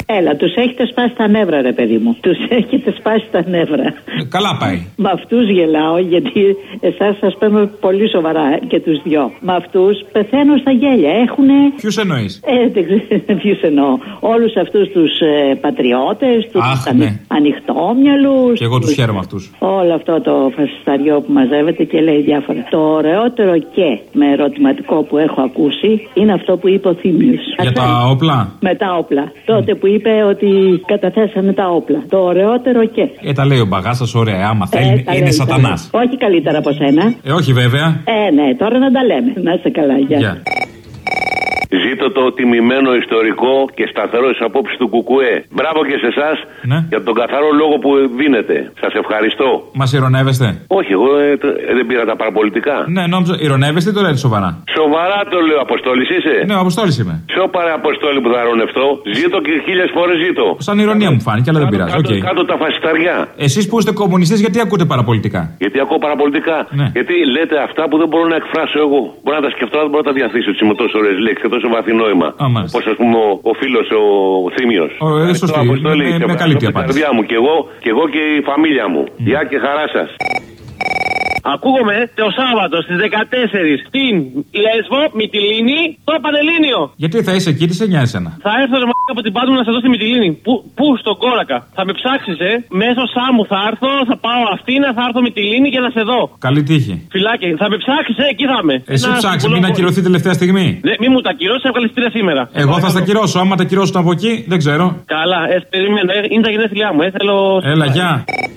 Έλα, τους έχετε σπάσει τα νεύρα, ρε παιδί μου. Τους έχετε σπάσει τα νεύρα. Καλά πάει. Με αυτούς γελάω, γιατί εσάς σας παίρνω πολύ σοβαρά και τους δυο. Με αυτούς πεθαίνω στα γέλια. Έχουνε. Ποιους εννοείς? Δεν ξέρω ποιους εννοώ. Όλους αυτούς τους πατριώτες, τους ανοιχτόμυαλους. Και εγώ τους χαίρομαι αυτούς. Όλο αυτό το φασισταριό που μαζεύεται και λέει διάφορα. Το ωραιότερο και με ερωτηματικό που έχω ακούσει είναι αυτό που είπε ο Θήμιος. Για τα όπλα. Με τα όπλα. Τότε που είπε ότι καταθέσανε τα όπλα. Το ωραιότερο και. Τα λέει ο Μπαγάσας, ωραία. Άμα θέλει, είναι σατανάς. Όχι καλύτερα από σένα. Όχι βέβαια. Ναι, τώρα να τα λέμε. Να είστε καλά, γεια. Ζήτω το τιμημένο ιστορικό και σταθερό στις απόψεις του Κουκουέ. Μπράβο και σε εσάς για τον καθαρό λόγο που δίνετε. Σας ευχαριστώ. Μας ειρωνεύεστε? Όχι, εγώ δεν πήρα τα παραπολιτικά. Ναι, νόμιζα. Ειρωνεύεστε ή το λέτε σοβαρά? Σοβαρά το λέω, Αποστόλης είσαι? Ναι, ο Αποστόλης είμαι. Σώπαρε Αποστόλη που θα ειρωνευτώ. Ζήτω και 1000 φορές ζήτω. Σαν ηρωνία μου φάνηκε, αλλά δεν πειράζει. Κάτω τα φασισταριά. Εσείς που είστε κομμουνιστές, γιατί ακούτε παραπολιτικά? Γιατί ακούω παραπολιτικά. Ναι. Γιατί λέτε αυτά που δεν μπορώ να εκφράσω εγώ. Μπορώ να τα σκεφτώ, δεν μπορώ να τα διαθέσω έτσι με τόσο ωραίες λέξεις και τόσο βαθύ νόημα. Όπως ας πούμε ο φίλος ο Θήμιος. Σωστή. Με καλή τη απάντηση. Και εγώ και η φαμίλια μου. Γεια και χαρά σας. Ακούγομαι το Σάββατο στις 14 στην Λέσβο, Μυτιλήνη, στο Πανελλήνιο. Γιατί θα είσαι εκεί, τι σε νοιάζει εσένα? Θα έρθω ρε από την Πάτμου να σε δω στη Μυτιλήνη. Πού, στον Κόρακα. Θα με ψάξεις, μέσω Σάμου θα έρθω, θα πάω Αθήνα, θα έρθω Μυτιλήνη και να σε δω. Καλή τύχη. Φιλάκι, θα με ψάξεις, εκεί θα είμαι. Εσύ ψάξει, μην ακυρωθεί τελευταία στιγμή. Ναι, μην μου τα ακυρώσει, έβγαλε στήρα σήμερα. Εγώ θα στα ακυρώσω, άμα τα ακυρώσω από εκεί, δεν ξέρω. Καλά, περιμένω, είναι τα γενέθλιά μου, θέλω. Έλα, γεια.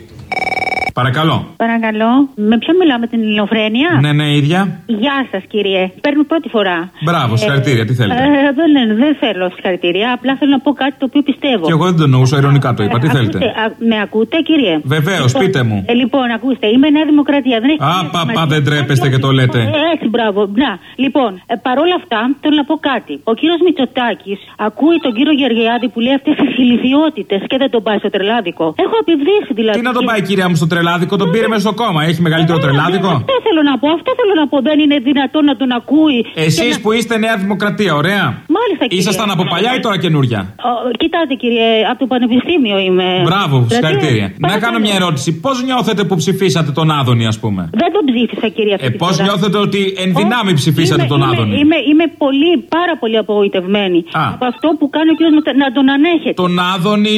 Παρακαλώ. Παρακαλώ. Με ποιον μιλάω, με την Ελληνοφρένεια? Ναι, ίδια. Γεια σας, κύριε. Παίρνω πρώτη φορά. Μπράβο, συγχαρητήρια, τι θέλετε? Δεν θέλω συγχαρητήρια. Απλά θέλω να πω κάτι το οποίο πιστεύω. Και εγώ δεν το εννοούσα, ειρωνικά το είπα. Τι θέλετε? Με ακούτε, κύριε? Βεβαίως, πείτε μου. Λοιπόν, ακούστε, είμαι Νέα Δημοκρατία. Δεν έχει δεν τρέπεστε και το λέτε. Έτσι, μπράβο. Να, λοιπόν, παρόλα αυτά θέλω να πω κάτι. Ο κύριος Μητσοτάκης ακούει τον κύριο Γεωργιάδη που λέει αυτές τις ηλιθιότητες και δεν τον πάει στο τρελάδικο. Έχω επιβδίσει δηλαδή. Τι να τον πάει, κυρία μου, στο τρελάδικο? Τον πήρε μέσα στο κόμμα. Έχει μεγαλύτερο τρελάδικο? Αυτό θέλω να πω. Δεν είναι δυνατόν να τον ακούει. Εσείς που είστε Νέα Δημοκρατία, ωραία. Μάλιστα, κύριε. Ήσασταν από παλιά ή τώρα καινούρια? Κοιτάτε, κύριε, από το Πανεπιστήμιο είμαι. Μπράβο, συγχαρητήρια. Να κάνω μια ερώτηση. Πώς νιώθετε που ψηφίσατε τον Άδωνη, ας πούμε? Δεν τον ψήφισα, κύριε. Πώς νιώθετε ότι εν δυνάμει ψηφίσατε τον Άδωνη? Είμαι πάρα πολύ απογοητευμένη από αυτό που κάνει ο κύριος να τον ανέχεται. Τον Άδωνη,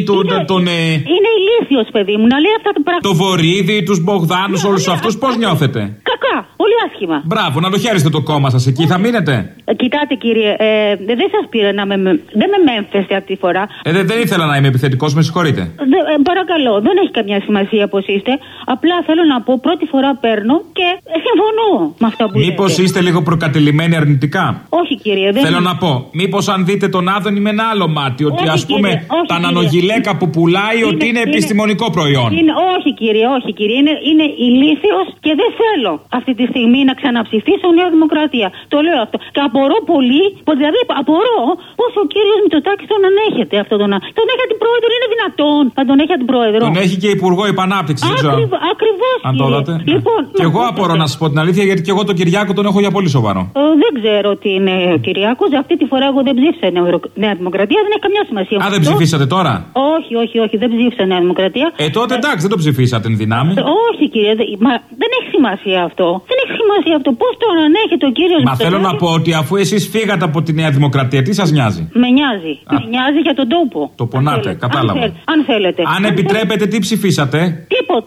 είναι ηλίθιος, παιδί μου, να λέει αυτά τα πράγματα. Το Βορίδη, τους Μπογδάνους, όλους αυτούς, πώς νιώθετε? Κακά, πολύ άσχημα. Μπράβο, να το χαίρεστε το κόμμα σας εκεί, θα μείνετε? Κοιτάτε, κύριε, δεν σας πήρα να δεν με μέμφεστε αυτή τη φορά. Δεν ήθελα να είμαι επιθετικός, με συγχωρείτε. Παρακαλώ, δεν έχει καμιά σημασία πως είστε. Απλά θέλω να πω, πρώτη φορά παίρνω και συμφωνώ με αυτά που λέτε. Μήπως είστε λίγο προκατελημένοι αρνητικά? Όχι, κύριε, δεν. Θέλω να πω, μήπως αν δείτε τον Άδωνη με ένα άλλο μάτι, ότι όχι, ας πούμε τα νανογυλαίκα που πουλάει ότι είναι επιστημονικό προϊόν. Όχι, κύριε, είναι ηλίθιος και δεν θέλω αυτή τη στιγμή να ξαναψηφίσω Νέα Δημοκρατία. Το λέω αυτό. Και απορώ πολύ, δηλαδή απορώ πως ο κύριος Μητσοτάκης τον ανέχεται αυτό τον έχει αντιπρόεδρο, είναι δυνατόν να τον έχει αντιπρόεδρο? Τον έχει και υπουργό υπανάπτυξη, δεν ξέρω. Ακριβώς. Αν το είδατε. Λοιπόν, και εγώ απορώ να σας πω την αλήθεια, γιατί και εγώ τον Κυριάκο τον έχω για πολύ σοβαρό. Δεν ξέρω τι είναι ο Κυριάκος. Αυτή τη φορά εγώ δεν ψήφισα Νέα Δημοκρατία, δεν έχει καμιά σημασία. Δεν ψηφίσατε τώρα? Όχι, δεν ψήφισα Νέα Δημοκρατία. Τότε εντάξει, δεν το ψηφίσατε εν δυνάμει. Όχι, κύριε, δεν έχει σημασία αυτό. Δεν έχει σημασία αυτό. Πώς τον ανέχεται ο κύριος Μα θέλω να πω ότι αφού εσείς φύγατε από τη Νέα Δημοκρατία, τι σας νοιάζει? Με νοιάζει. Με νοιάζει για τον τόπο. Το πονάτε, κατάλαβα. Αν θέλετε. Αν επιτρέπετε, τι ψηφίσατε?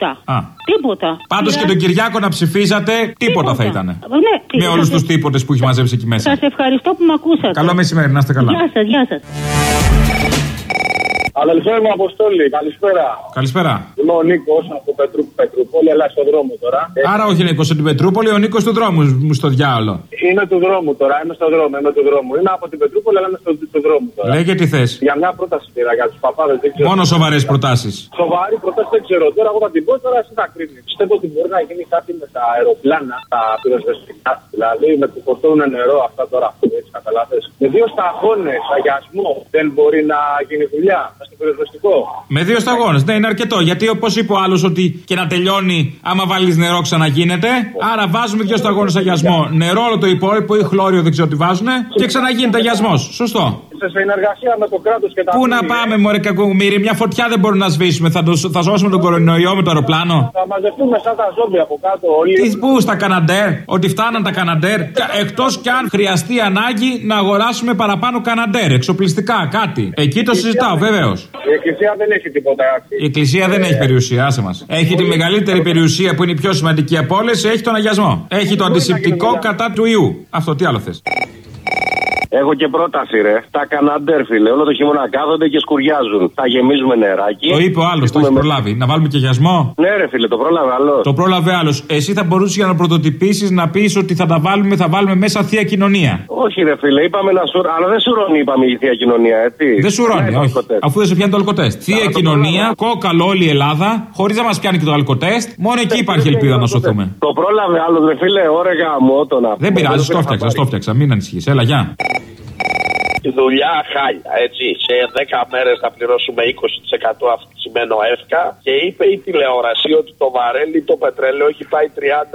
Τίποτα. Πάντως και τον Κυριάκο να ψηφίσατε, τίποτα θα ήταν. Ναι, με όλους τους τίποτες που έχει μαζέψει εκεί μέσα. Σας ευχαριστώ που με ακούσατε. Καλό μεσημέρι, να είστε καλά. Γεια σας. Αδελφέ μου, Αποστόλη, καλησπέρα. Καλησπέρα. Είμαι ο Νίκος από Πετρούπολη, αλλά στον δρόμο τώρα. Άρα όχι Νίκος από την Πετρούπολη, ο Νίκος του δρόμου μου στο διάολο. Είμαι του δρόμου τώρα, είμαι του δρόμου. Είμαι από την Πετρούπολη, αλλά είμαι του δρόμου τώρα. Λέγε τι θες. Για μια πρόταση πήρα για τους παπάδες, δεν ξέρω. Μόνο σοβαρές προτάσεις. Σοβαρή πρόταση δεν ξέρω. Τώρα εγώ θα την πω, τώρα εσύ θα κρίνεις. Πιστεύω ότι μπορεί να γίνει κάτι με τα αεροπλάνα, τα πυροσβεστικά. Δηλαδή με που φορτώνουν νερό αυτά τώρα, έτσι καταλάβες. Με 2 σταγόνες αγιασμό δεν μπορεί να γίνει δουλειά. Με 2 σταγόνες, ναι, είναι αρκετό. Γιατί όπως είπε ο άλλος, ότι και να τελειώνει, άμα βάλεις νερό ξαναγίνεται. Άρα βάζουμε 2 σταγόνες αγιασμό. Νερό, όλο το υπόλοιπο ή χλώριο, δεν ξέρω τι βάζουνε. Και ξαναγίνεται αγιασμός. Σωστό. σε συνεργασία με το κράτος και τα. Πού να πάμε, μωρέ κακομοίρη, μια φωτιά δεν μπορούμε να σβήσουμε. Θα σώσουμε τον κορονοϊό με το αεροπλάνο. Θα μαζευτούμε σαν τα ζόμπι από κάτω όλοι. Τι πού στα Καναντέρ, ότι φτάναν τα Καναντέρ. Εκτός κι αν χρειαστεί ανάγκη να αγοράσουμε παραπάνω Καναντέρ, εξοπλιστικά, κάτι. Εκεί το συζητάω, βεβαίως. Η Εκκλησία δεν έχει τίποτα. Η Εκκλησία δεν έχει περιουσία, άσε μας. Έχει τη μεγαλύτερη περιουσία που είναι η πιο σημαντική από όλες, έχει τον αγιασμό. Έχει το αντισηπτικό κατά του ιού. Αυτό τι άλλο θες. Έχω και πρόταση, ρε. Τα Καναντέρ, φίλε. Όλο το χειμώνα κάθονται και σκουριάζουν. Θα γεμίζουμε νεράκι. Το είπε ο άλλος, το έχει προλάβει. Να βάλουμε και γιασμό. Ναι, ρε, φίλε, το πρόλαβε άλλος. Το πρόλαβε άλλος. Εσύ θα μπορούσες για να πρωτοτυπήσεις να πεις ότι θα βάλουμε μέσα θεία κοινωνία. Όχι, ρε, φίλε, είπαμε να σου. Αλλά δεν σουρώνει, είπαμε η θεία κοινωνία, έτσι. Δεν σουρώνει, όχι. Αφού δεν σε πιάνει το αλκοτέστ. Θεία κοινωνία, κόκαλο όλη η Ελλάδα, χωρίς να μας πιάνει και το αλκοτέστ. Μόνο εκεί υπάρχει ελπίδα να σωθούμε. Το πρόλαβε άλλος, ρε, φίλε, ωρε γαμότονα. Δεν πειράζει, το φτιάξα, μην ανησυχείς. Έλα, γεια. Δουλειά χάλια, έτσι. Σε 10 μέρες θα πληρώσουμε 20% αυξημένο εύκα και είπε η τηλεόραση ότι το βαρέλι το πετρέλαιο έχει πάει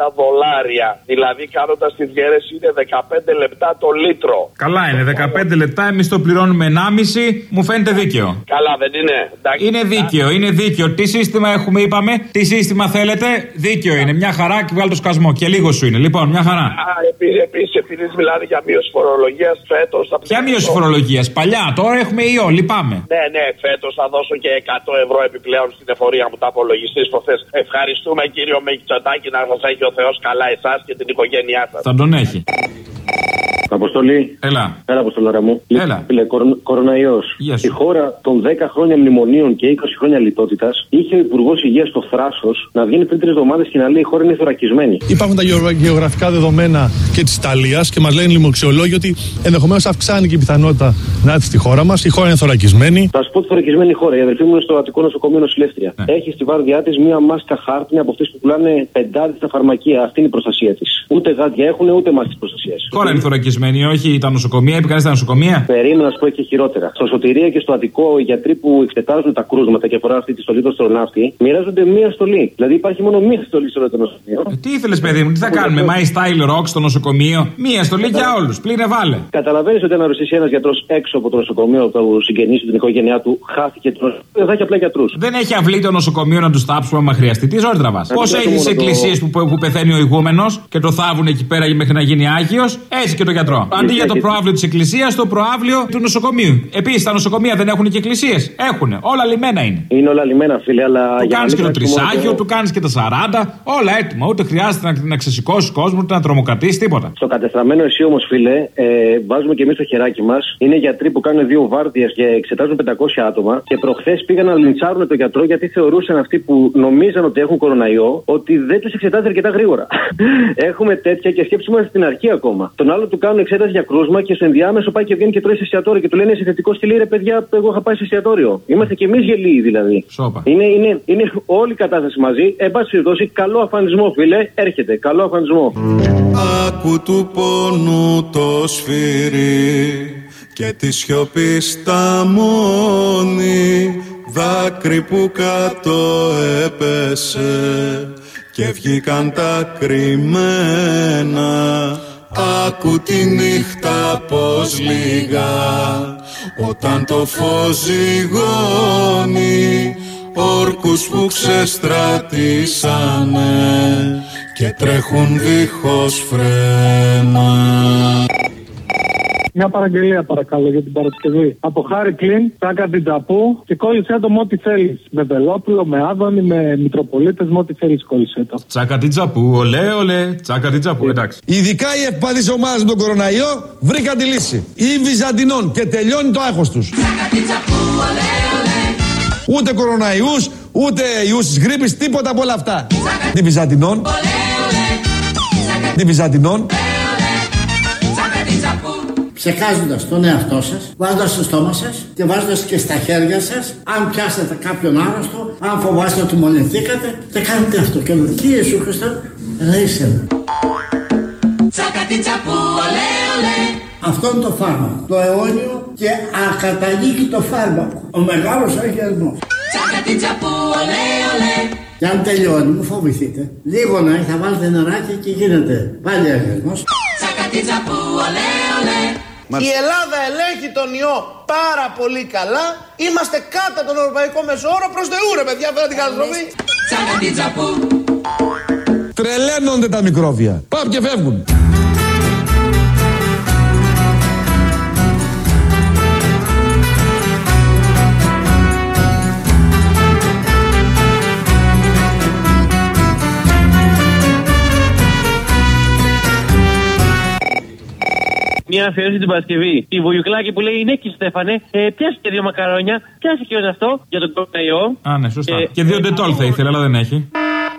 $30. Δηλαδή κάνοντας τη διαίρεση είναι 15 λεπτά το λίτρο. Καλά είναι, 15 λεπτά, εμείς το πληρώνουμε 1,5, μου φαίνεται δίκαιο. Καλά δεν είναι? Εντάξει, είναι δίκαιο. Τι σύστημα έχουμε, είπαμε, τι σύστημα θέλετε, δίκαιο είναι. Μια χαρά και βγάλει το σκασμό και λίγο σου είναι. Λοιπόν, μια χαρά. Επίσης, επειδή μιλάνε για μείωση φορολογίας φέτος. Ποια μείωση φορολογίας? Παλιά, τώρα έχουμε ιό, λυπάμαι. Ναι, φέτος θα δώσω και 100 ευρώ επιπλέον στην εφορία μου τα απολογιστής προχθές. Ευχαριστούμε κύριο Μητσοτάκη, να σας έχει ο Θεός καλά εσάς και την οικογένειά σας. Θα τον έχει. Αποστολή. Έλα, Αποστολάρα μου. Έλα. Κοροναϊός. Yes. Η χώρα των 10 χρόνια μνημονίων και 20 χρόνια λιτότητας είχε ο Υπουργός Υγείας στο θράσος να βγαίνει πριν 3 εβδομάδες και να λέει η χώρα είναι θωρακισμένη. Υπάρχουν τα γεωγραφικά δεδομένα και της Ιταλίας και μας λένε λοιμοξιολόγοι ότι ενδεχομένως αυξάνει και η πιθανότητα να έρθει στη χώρα μας. Η χώρα είναι θωρακισμένη. Θα σου πω τη θωρακισμένη χώρα. Η αδερφή μου είναι στο Αττικό Νοσοκομείο Νοσηλεύτρια. Έχει στη βάρδιά της μία μάσκα χάρτινη από αυτές που πουλάνε 5 στα φαρμακεία. Αυτή είναι η προστασία της. Ούτε γάντια έχουν, ούτε μάσκες προστασίας. Χώρα είναι θωρακισμένη, όχι τα νοσοκομεία. Είπε κανείς τα νοσοκομεία. Περίμενα να σου πω και χειρότερα. Στο Σωτηρία και στο Αττικό, οι γιατροί που εξετάζουν τα κρούσματα και αφορά αυτή τη στολή του αστροναύτη, μοιράζονται μία στολή. Δηλαδή υπάρχει μόνο μία στολή σε όλο το νοσοκομείο. Τι ήθελες, παιδί μου, τι θα κάνουμε, My Style Rock στο νοσοκομείο. Μία στολή για όλους. Πλήνε βάλε. Καταλαβαίνεις ότι αν αρρωστήσει ένας γιατρός έξω από το νοσοκομείο, από του συγγενείς του, την οικογένειά του, χάθηκε το νοσοκομείο. Δεν θα έχει απλά γιατρούς. Δεν έχει αυλή το νοσοκομείο να του τάψουμε άμα χρειαστεί. Τι ζόρι τραβάς. Πώς έχεις εκκλησίες που πεθαίνει ο ηγούμενος και το θάβουν εκεί πέρα μέχρι να γίνει άγιος, έτσι και το γιατρό. Αντί για το προαύλιο της εκκλησίας, το προαύλιο του νοσοκομείου. Επίσης τα νοσοκομεία δεν έχουν και εκκλησίες. Έχουνε. Όλα λιμένα είναι. Είναι όλα λιμένα, φίλε, αλλά. Του κάνεις και το τρισάγιο, του κάνεις και τα 40. Όλα έτοιμα. Ούτε χρειάζεται να ξεσηκώσει κόσμο, ούτε να τρομοκρατήσει τίποτα. Στο κατεστραμμένο εσύ όμως, φίλε, βάζουμε και εμείς το χεράκι μας. Είναι γιατροί που κάνουν 2 βάρδιες και εξετάζουν 500 άτομα. Και προχθές πήγαν να λιντσάρουν τον γιατρό γιατί θεωρούσαν αυτοί που νομίζαν ότι έχουν κοροναϊό ότι δεν τους εξετάζει αρκετά γρήγορα. Έχουμε τέτοια και σκέψη μας στην αρχή ακόμα. Τον άλλο του κάνουν εξέταση για κρούσμα και στο ενδιάμεσο πάει και βγαίνει και τρώει σε εστιατόριο και του λένε είσαι θετικό και λέει ρε παιδιά, εγώ είχα πάει σε εστιατόριο. Είμαστε κι εμείς γελοί δηλαδή. Σόπα. Είναι όλη η κατάσταση μαζί. Εν πάση περιπτώσει, καλό αφανισμό, φίλε. Έρχεται. Καλό αφανισμό. Άκου του πόνου το σφύρι και τη σιωπή στα μόνη, δάκρυ που κάτω έπεσε και βγήκαν τα κρυμμένα. Άκου τη νύχτα πως λιγά όταν το φως ζυγώνει, όρκους που ξεστρατήσανε και τρέχουν δίχως φρένα. Μια παραγγελία παρακαλώ για την Παρασκευή. Από Χάρη Κλίν, Τσάκα την Ταπού και κόλλησέ το με ό,τι θέλεις. Με Βελόπουλο, με Άδωνη, με Μητροπολίτες, με ό,τι θέλεις κόλλησέ το. Τσάκα την Τσαπού, ολέ, ολέ. Τσάκα την Τσαπού, εντάξει. Ειδικά οι ευπαθείς ομάδες με τον κοροναϊό βρήκαν τη λύση. Ή Βυζαντινών και τελειώνει το άγχος τους. Τσάκα την Τσαπού, ολέ, ολέ. Ούτε κοροναϊούς, ούτε ιούς της γρίπης, τίποτα από όλα αυτά. Τη Βυζαντινών. Τη Βυζαντινών. Ψεκάζοντας τον εαυτό σας, βάζοντας στο στόμα σας και βάζοντας και στα χέρια σας, αν πιάσετε κάποιον άρρωστο, αν φοβάστε ότι μολυνθήκατε, και κάνετε αυτό. Και λέει, τι Ιησού Χριστό, ρίξε. Αυτό είναι το φάρμακο. Το αιώνιο και ακαταλήκτο φάρμακο. Ο μεγάλος αγιασμός. Και αν τελειώνει, μην φοβηθείτε. Λίγο να θα βάλετε νεράκι και γίνεται πάλι αγιασμός. Η Ελλάδα ελέγχει τον ιό πάρα πολύ καλά. Είμαστε κάτω τον ευρωπαϊκό μεσόωρο. Προς Θεού ρε παιδιά, φέρε την καταστροφή. Τρελαίνονται τα μικρόβια. Πάμε και φεύγουν. Μια αφιέρωση την Παρασκευή. Η Βουγιουκλάκη που λέει: ναι, κύριε Στέφανε, πιάσε και 2 μακαρόνια. Πιάσε και όλο αυτό για τον κορονοϊό. Α, ναι, σωστά. Και 2 ντετόλ θα ήθελε, αλλά δεν έχει.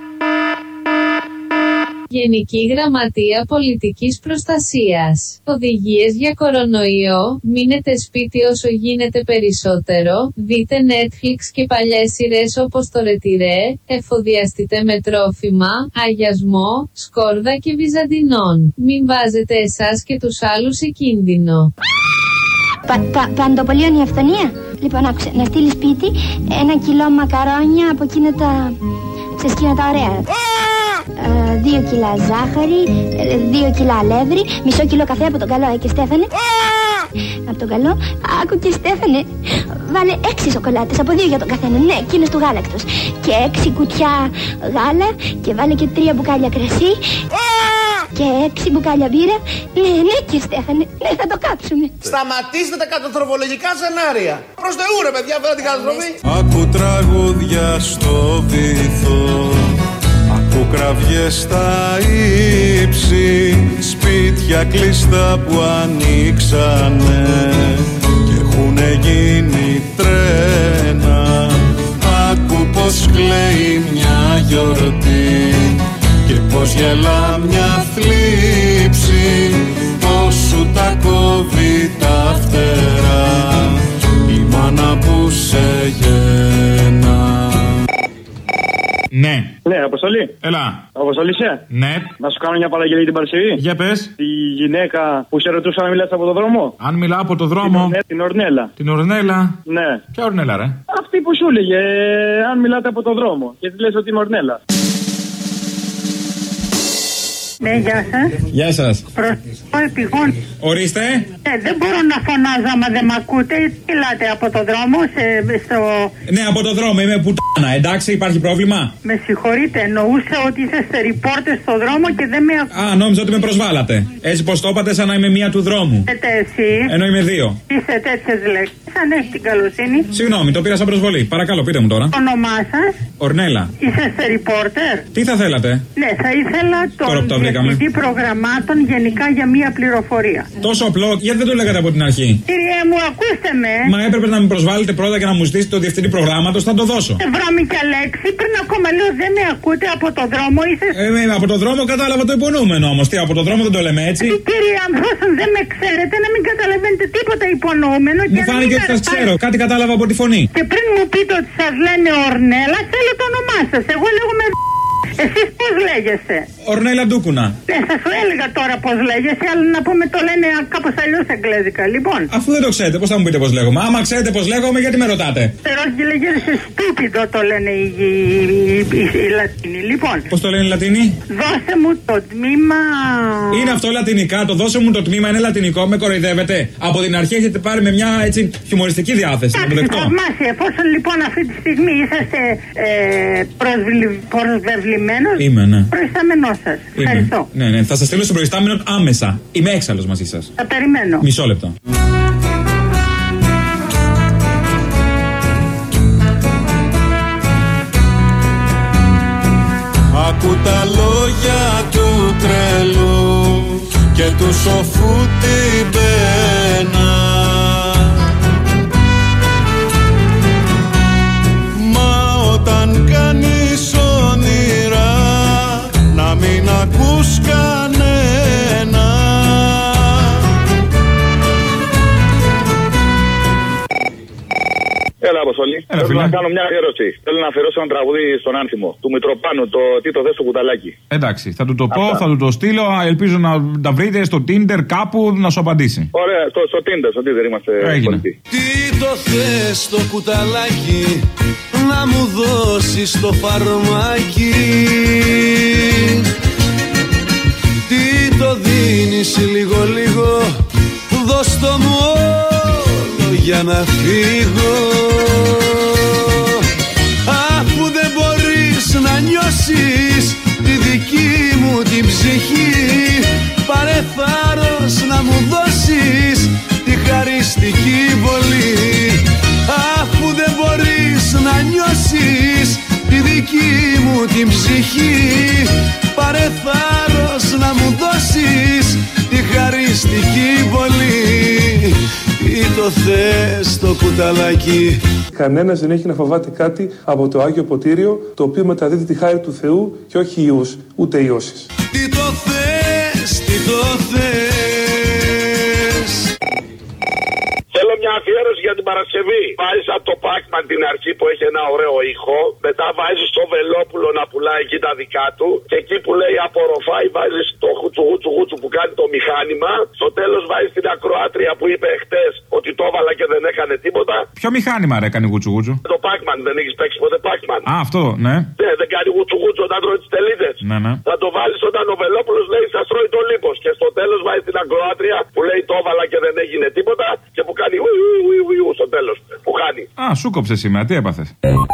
Γενική Γραμματεία Πολιτικής Προστασίας. Οδηγίες για κορονοϊό. Μείνετε σπίτι όσο γίνεται περισσότερο. Δείτε Netflix και παλιές σειρές όπως το Ρετυρέ. Εφοδιαστείτε με τρόφιμα, αγιασμό, σκόρδα και βυζαντινών. Μην βάζετε εσάς και τους άλλους σε κίνδυνο. Παντοπολίων η αυθονία. Λοιπόν, άκουσε, να στείλει σπίτι 1 κιλό μακαρόνια από εκείνα τα... Ξέρεις εκείνα τα ωραία. 2 κιλά ζάχαρη, 2 κιλά αλεύρι, μισό κιλό καφέ από τον καλό, και Στέφανε. Από τον καλό, άκου και Στέφανε, βάλε 6 σοκολάτες από 2 για τον καθένα, ναι, εκείνες του γάλακτος. Και 6 κουτιά γάλα και βάλε και 3 μπουκάλια κρασί. Και 6 μπουκάλια μπύρα. Ναι, και Στέφανε, ναι, θα το κάψουμε. Σταματήστε τα καταστροφολογικά σενάρια. Προς Θεού ρε παιδιά, φέρε την καταστροφή. Άκου τραγούδια στο βυθό, άκου κραυγές στα ύψη, σπίτια κλειστά που ανοίξανε και έχουνε γίνει τρένα. Άκου πως κλαίει μια γιορτή και πως γελά μια θλίψη, πως σου τα κόβει τα φτερά η μάνα που σε γένα. Ναι. Ναι, Αποστολή. Έλα. Αποστολή είσαι. Ναι. Να σου κάνω μια παραγγελία την Παρασκευή. Για πες. Τη γυναίκα που σε ρωτούσα αν μιλάς από το δρόμο. Αν μιλάω από το δρόμο. Την Ορνέλα. Την Ορνέλα. Ναι. Ποια Ορνέλα, ρε? Αυτή που σου έλεγε αν μιλάτε από το δρόμο. Και τη λες ότι είναι Ορνέλα. Ναι, γεια σας. Γεια σας. Τυχόν. Ορίστε. Δεν μπορώ να φωνάζω άμα δεν μ' ακούτε. Μιλάτε από το δρόμο στο... Ναι, από το δρόμο, είμαι πουτάνα. Εντάξει, υπάρχει πρόβλημα? Με συγχωρείτε, εννοούσα ότι είσαστε ρηπόρτες στο δρόμο και δεν με ακούτε. Α, νόμιζα ότι με προσβάλατε. Έτσι πως το είπατε, σαν να είμαι μία του δρόμου. Εσύ. Ενώ είμαι 2. Είστε τέτοιες λέξεις, αν έχει την καλοσύνη. Συγγνώμη, το πήρα σαν προσβολή. Παρακαλώ, πείτε μου τώρα. Το όνομά σας? Ορνέλα. Είσαστε ρηπόρτερ? Τι θα θέλατε? Ναι, θα ήθελα τον διευθυντή προγραμμάτων γενικά για μία πληροφορία. Τόσο απλό, γιατί δεν το λέγατε από την αρχή? Κύριε μου, ακούστε με. Μα έπρεπε να με προσβάλλετε πρώτα και να μου στήσετε το διευθυντή προγράμματος, θα το δώσω. Βρώμικια λέξη, πριν ακόμα λέω δεν με ακούτε από το δρόμο, είσαι. Από το δρόμο κατάλαβα το υπονοούμενο όμως. Τι, από το δρόμο δεν το λέμε έτσι. Κύριε, αν δεν με ξέρετε, να μην καταλαβαίνετε τίποτα υπονοούμενο. Μου φάνηκε ότι σας ξέρω, κάτι κατάλαβα από τη φωνή. Και πριν μου πείτε ότι σας λένε Ορνέλα, θέλω το όνομά σας. Εγώ λέγομαι. Εσείς πώς λέγεστε? Ορνέλα Ντούκουνα. Ναι, θα σου έλεγα τώρα πώς λέγεσαι, αλλά να πούμε το λένε κάπως αλλιώς εγγλέζικα. Λοιπόν. Αφού δεν το ξέρετε, πώς θα μου πείτε πώς λέγομαι? Άμα ξέρετε πώς λέγομαι, γιατί με ρωτάτε? Όχι, λέγεσαι στούπιδο, το λένε οι Λατίνοι. Λοιπόν. Πώς το λένε οι Λατίνοι? Δώσε μου το τμήμα. Είναι αυτό λατινικά, το δώσε μου το τμήμα είναι λατινικό, με κοροϊδεύετε? Από την αρχή έχετε πάρει με μια έτσι χιουμοριστική διάθεση. Θαυμάσια, εφόσον λοιπόν αυτή τη στιγμή είσαστε προσβεβλημένοι. Είμαι, ναι. Προϊστάμενό σας. Ευχαριστώ. Ναι. Θα σας στείλω στο προϊστάμενο άμεσα. Είμαι έξαλλος μαζί σας. Θα περιμένω. Μισό λεπτό. Ακού τα λόγια του τρελού και του σοφού την πένα. Μα όταν κάνεις όνειρα να μην ακούς κανένα. Έλα, Αποστολή. Θέλω να κάνω μια αφιέρωση. Θέλω να αφιερώσω ένα τραγούδι στον Άνθιμο του Μητροπάνου, το τι το θες στο κουταλάκι. Εντάξει, θα του το πω, θα του το στείλω. Ελπίζω να τα βρείτε στο Tinder κάπου να σου απαντήσει. Ωραία, στο Tinder είμαστε πολιτικοί. Τι το θες στο κουταλάκι, να μου δώσεις το φαρμάκι. Τι το δίνεις λίγο-λίγο, δώσ' το μου όλο για να φύγω. Αφού δεν μπορείς να νιώσεις τη δική μου την ψυχή, πάρε θάρρος να μου δώσεις τη χαριστική βολή. Αφού δεν μπορείς να νιώσεις τη δική μου την ψυχή, πάρε θάρρος να μου δώσεις τη χαριστική βολή. Τι το θες το κουταλάκι? Κανένας δεν έχει να φοβάται κάτι από το Άγιο Ποτήριο, το οποίο μεταδίδει τη χάρη του Θεού και όχι ιούς, ούτε ιώσεις. Τι το θες, τι το θες? Θέλω μια αφιέρωση για την Παρασκευή. Βάζεις από το Pac-Man την αρχή που έχει ένα ωραίο ήχο. Μετά βάζεις το Βελόπουλο να πουλάει εκεί τα δικά του. Και εκεί που λέει απορροφάει, βάζεις το χουτσουγούτσου που κάνει το μηχάνημα. Στο τέλος βάζεις την ακροάτρια που είπε χτες ότι το έβαλα και δεν έκανε τίποτα. Ποιο μηχάνημα ρε κάνει γουτσουγούτσου? Το Pac-Man, δεν έχεις παίξει ποτέ Pac-Man? Α, αυτό, ναι. Ναι, δεν κάνει γουτσουγούτσου όταν τρώει τις τελίδες. Ναι, ναι. Θα το βάλεις όταν ο Βελόπουλος λέει σας τρώει το λίπος. Και στο τέλος βάζει την ακροάτρια που λέει το έβαλα και δεν έγινε τίποτα. Και που κάνει ου στο τέλος. Που χάνει. Α, σου κόψε σήμερα, τι έπαθες?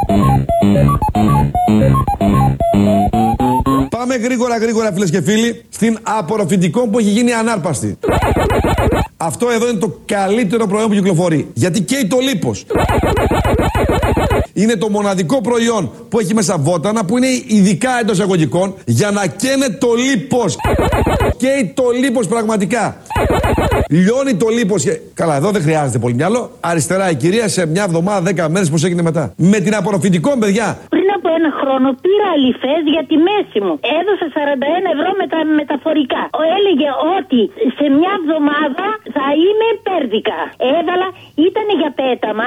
Πάμε γρήγορα φίλες και φίλοι στην απορροφητικό που έχει γίνει ανάρπαστη. Αυτό εδώ είναι το καλύτερο προϊόν που κυκλοφορεί. Γιατί καίει το λίπος. Είναι το μοναδικό προϊόν που έχει μέσα βότανα, που είναι ειδικά εντός εισαγωγικών για να καίνε το λίπος. Καίει το λίπος πραγματικά. Λιώνει το λίπος και... Καλά, εδώ δεν χρειάζεται πολύ μυαλό. Αριστερά η κυρία σε μια εβδομάδα, 10 μέρες, πώς έγινε μετά. Με την απορροφητικό, παιδιά. Πριν από ένα χρόνο πήρα αληθές για τη μέση μου. Έδωσα 41 ευρώ με τα μεταφορικά. Έλεγε ότι σε μια εβδομάδα θα είμαι πέρδικα. Έβαλα, ήταν για πέταμα.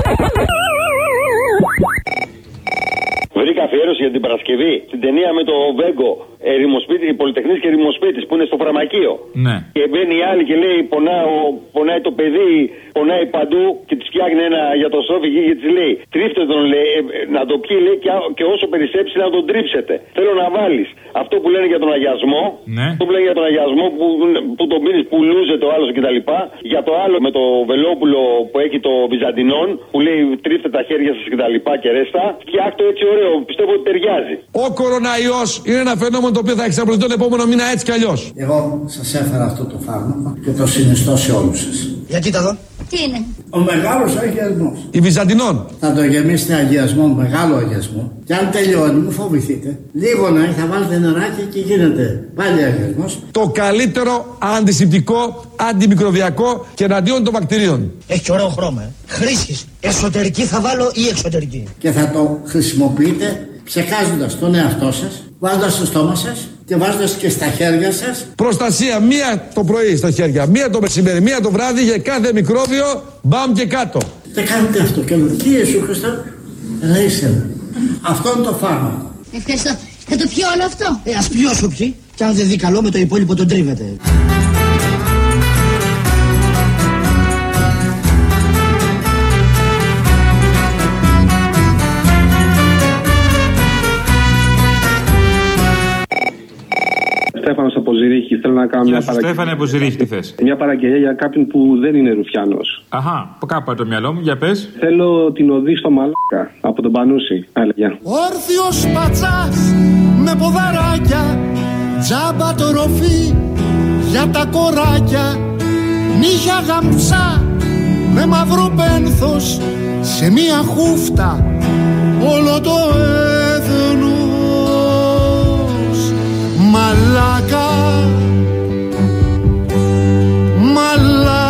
Βρήκα αφιέρωση για την Παρασκευή στην ταινία με το Βέγκο, Πολυτεχνής και Ερημοσπίτης, που είναι στο φαρμακείο. Ναι. Και μπαίνει η άλλη και λέει: πονάει το παιδί, πονάει παντού, και τη φτιάχνει ένα γιατροσόφι και τη λέει: τρίφτε τον, λέει, να το πιει, λέει, και όσο περισσέψει να τον τρίψετε. Θέλω να βάλεις αυτό που λένε για τον αγιασμό, ναι. Αυτό που λένε για τον αγιασμό που τον πίνεις, που λούζεται ο άλλος κτλ. Για το άλλο με το Βελόπουλο που έχει το Βυζαντινόν, που λέει: τρίφτε τα χέρια σας κτλ. Και ρέστα. Φτιάχτω έτσι ωραίο. Πιστεύω ότι ταιριάζει. Ο κοροναϊός είναι ένα φαινόμενο το οποίο θα εξαπλωθεί τον επόμενο μήνα έτσι κι αλλιώς. Εγώ σας έφερα αυτό το φάρμακο και το συνιστώ σε όλους σας. Γιατί τα δω? Τι είναι? Ο μεγάλος αγιασμός. Η Βυζαντινόν. Θα το γεμίσετε αγιασμό, μεγάλο αγιασμό. Και αν τελειώνει, μου φοβηθείτε. Λίγο να θα βάλετε νεράκι και γίνεται πάλι αγιασμός. Το καλύτερο αντισηπτικό, αντιμικροβιακό και εναντίον των βακτηρίων. Έχει ωραίο χρώμα. Χρήσης. Εσωτερική θα βάλω ή εξωτερική? Και θα το χρησιμοποιείτε ψεκάζοντας τον εαυτό σας, βάζοντας στο στόμα σας και βάζοντας και στα χέρια σας. Προστασία, μία το πρωί στα χέρια, μία το μεσημέρι, μία το βράδυ για κάθε μικρόβιο, μπαμ και κάτω. Δεν κάνετε αυτό και τι Ιησού Χριστό, ρίξτε. Αυτό είναι το φάρμακο. Ευχαριστώ. Θα το πιω όλο αυτό? Ας πιω όσο πιει, και αν δεν δει καλό με το υπόλοιπο τον τρίβεται. Στέφανος από Ζηρίχη. Θέλω να κάνω μια παραγγελία. Στέφανε από Ζηρίχη, τι θες? Μια παραγγελία για κάποιον που δεν είναι ρουφιάνος. Αχα, κάπου πάει το μυαλό μου, για πες. Θέλω την οδή στο Μαλάκα από τον Πανούση. Άλλα, γεια. Όρθιος πατσάς με ποδαράκια, τζάμπα το ροφή για τα κοράκια, νύχια γαμψά με μαύρο πένθος, σε μία χούφτα όλο το έθνος. Μαλάκα, μαλάκα.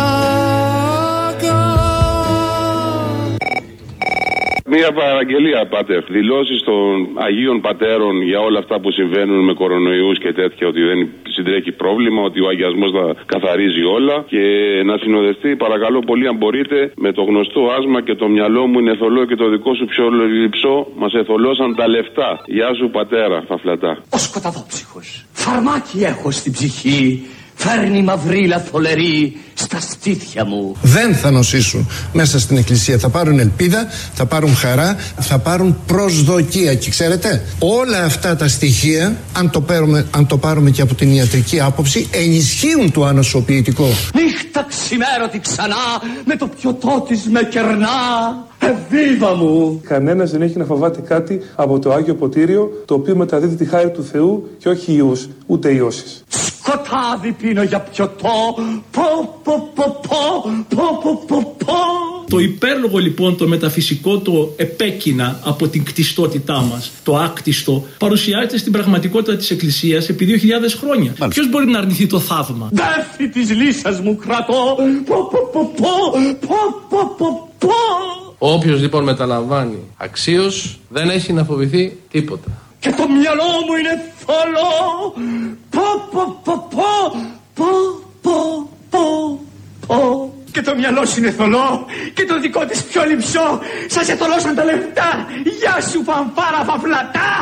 Μία παραγγελία, Πάτερ. Δηλώσεις των Αγίων Πατέρων για όλα αυτά που συμβαίνουν με κορονοϊούς και τέτοια, ότι δεν συντρέχει πρόβλημα, ότι ο αγιασμός θα καθαρίζει όλα, και να συνοδευτεί, παρακαλώ πολύ, αν μπορείτε, με το γνωστό άσμα και το μυαλό μου είναι θολό και το δικό σου πιο λυψό, μας εθολώσαν τα λεφτά. Γεια σου, πατέρα, φαφλατά. Ο σκοταδόψυχος. Φαρμάκι έχω στην ψυχή, φέρνει μαυρίλα θολερή στα στήθια μου. Δεν θα νοσήσουν μέσα στην εκκλησία. Θα πάρουν ελπίδα, θα πάρουν χαρά, θα πάρουν προσδοκία. Και ξέρετε, όλα αυτά τα στοιχεία, αν το πάρουμε και από την ιατρική άποψη, ενισχύουν το ανοσοποιητικό. Νύχτα ξημέρωτη ξανά, με το πιωτό της με κερνά. Εβίβα μου! Κανένας δεν έχει να φοβάται κάτι από το Άγιο Ποτήριο, το οποίο μεταδίδει τη χάρη του Θεού και όχι ιούς, ούτε ιώσεις. Σκοτάδι πίνω για πιωτό. Πω. Το υπέρλογο λοιπόν το μεταφυσικό, το επέκεινα από την κτιστότητά μας, το άκτιστο, παρουσιάζεται στην πραγματικότητα της Εκκλησίας επί 2.000 χρόνια. Ποιος μπορεί να αρνηθεί το θαύμα? Δέφη της λύσας μου κρατώ. Πω. Όποιος λοιπόν μεταλαμβάνει αξίως δεν έχει να φοβηθεί τίποτα. Και το μυαλό μου είναι θολό. Πω. Και το μυαλό σου είναι θολό και το δικό της πιο λυψό. Σας εθολώσαν τα λεφτά. Γεια σου φανφάρα φαφλατά.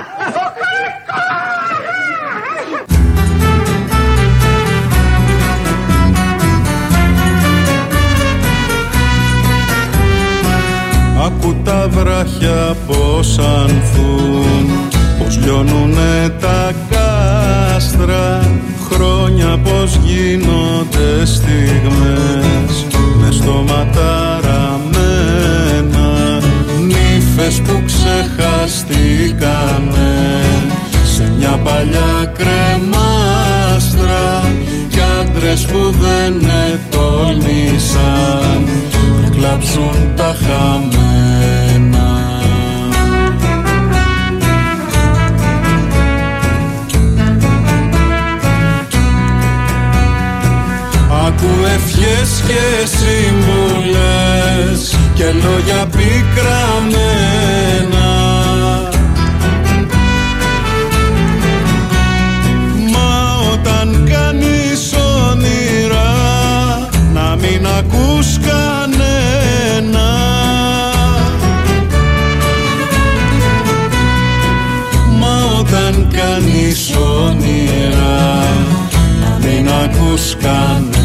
Άκου τα βράχια πως ανθούν, πως λιώνουνε τα κάστρα, χρόνια πως γίνονται στιγμές μες στόματα ραμμένα, νύφες που ξεχαστήκανε σε μια παλιά κρεμάστρα κι άντρες που δεν ετόλμησαν να κλάψουν τα χαμένα. Άκου ευχές και συμβουλές και λόγια πικραμένα, μα όταν κάνεις όνειρα να μην ακούς κανένα, μα όταν κάνεις όνειρα να μην ακούς κανένα.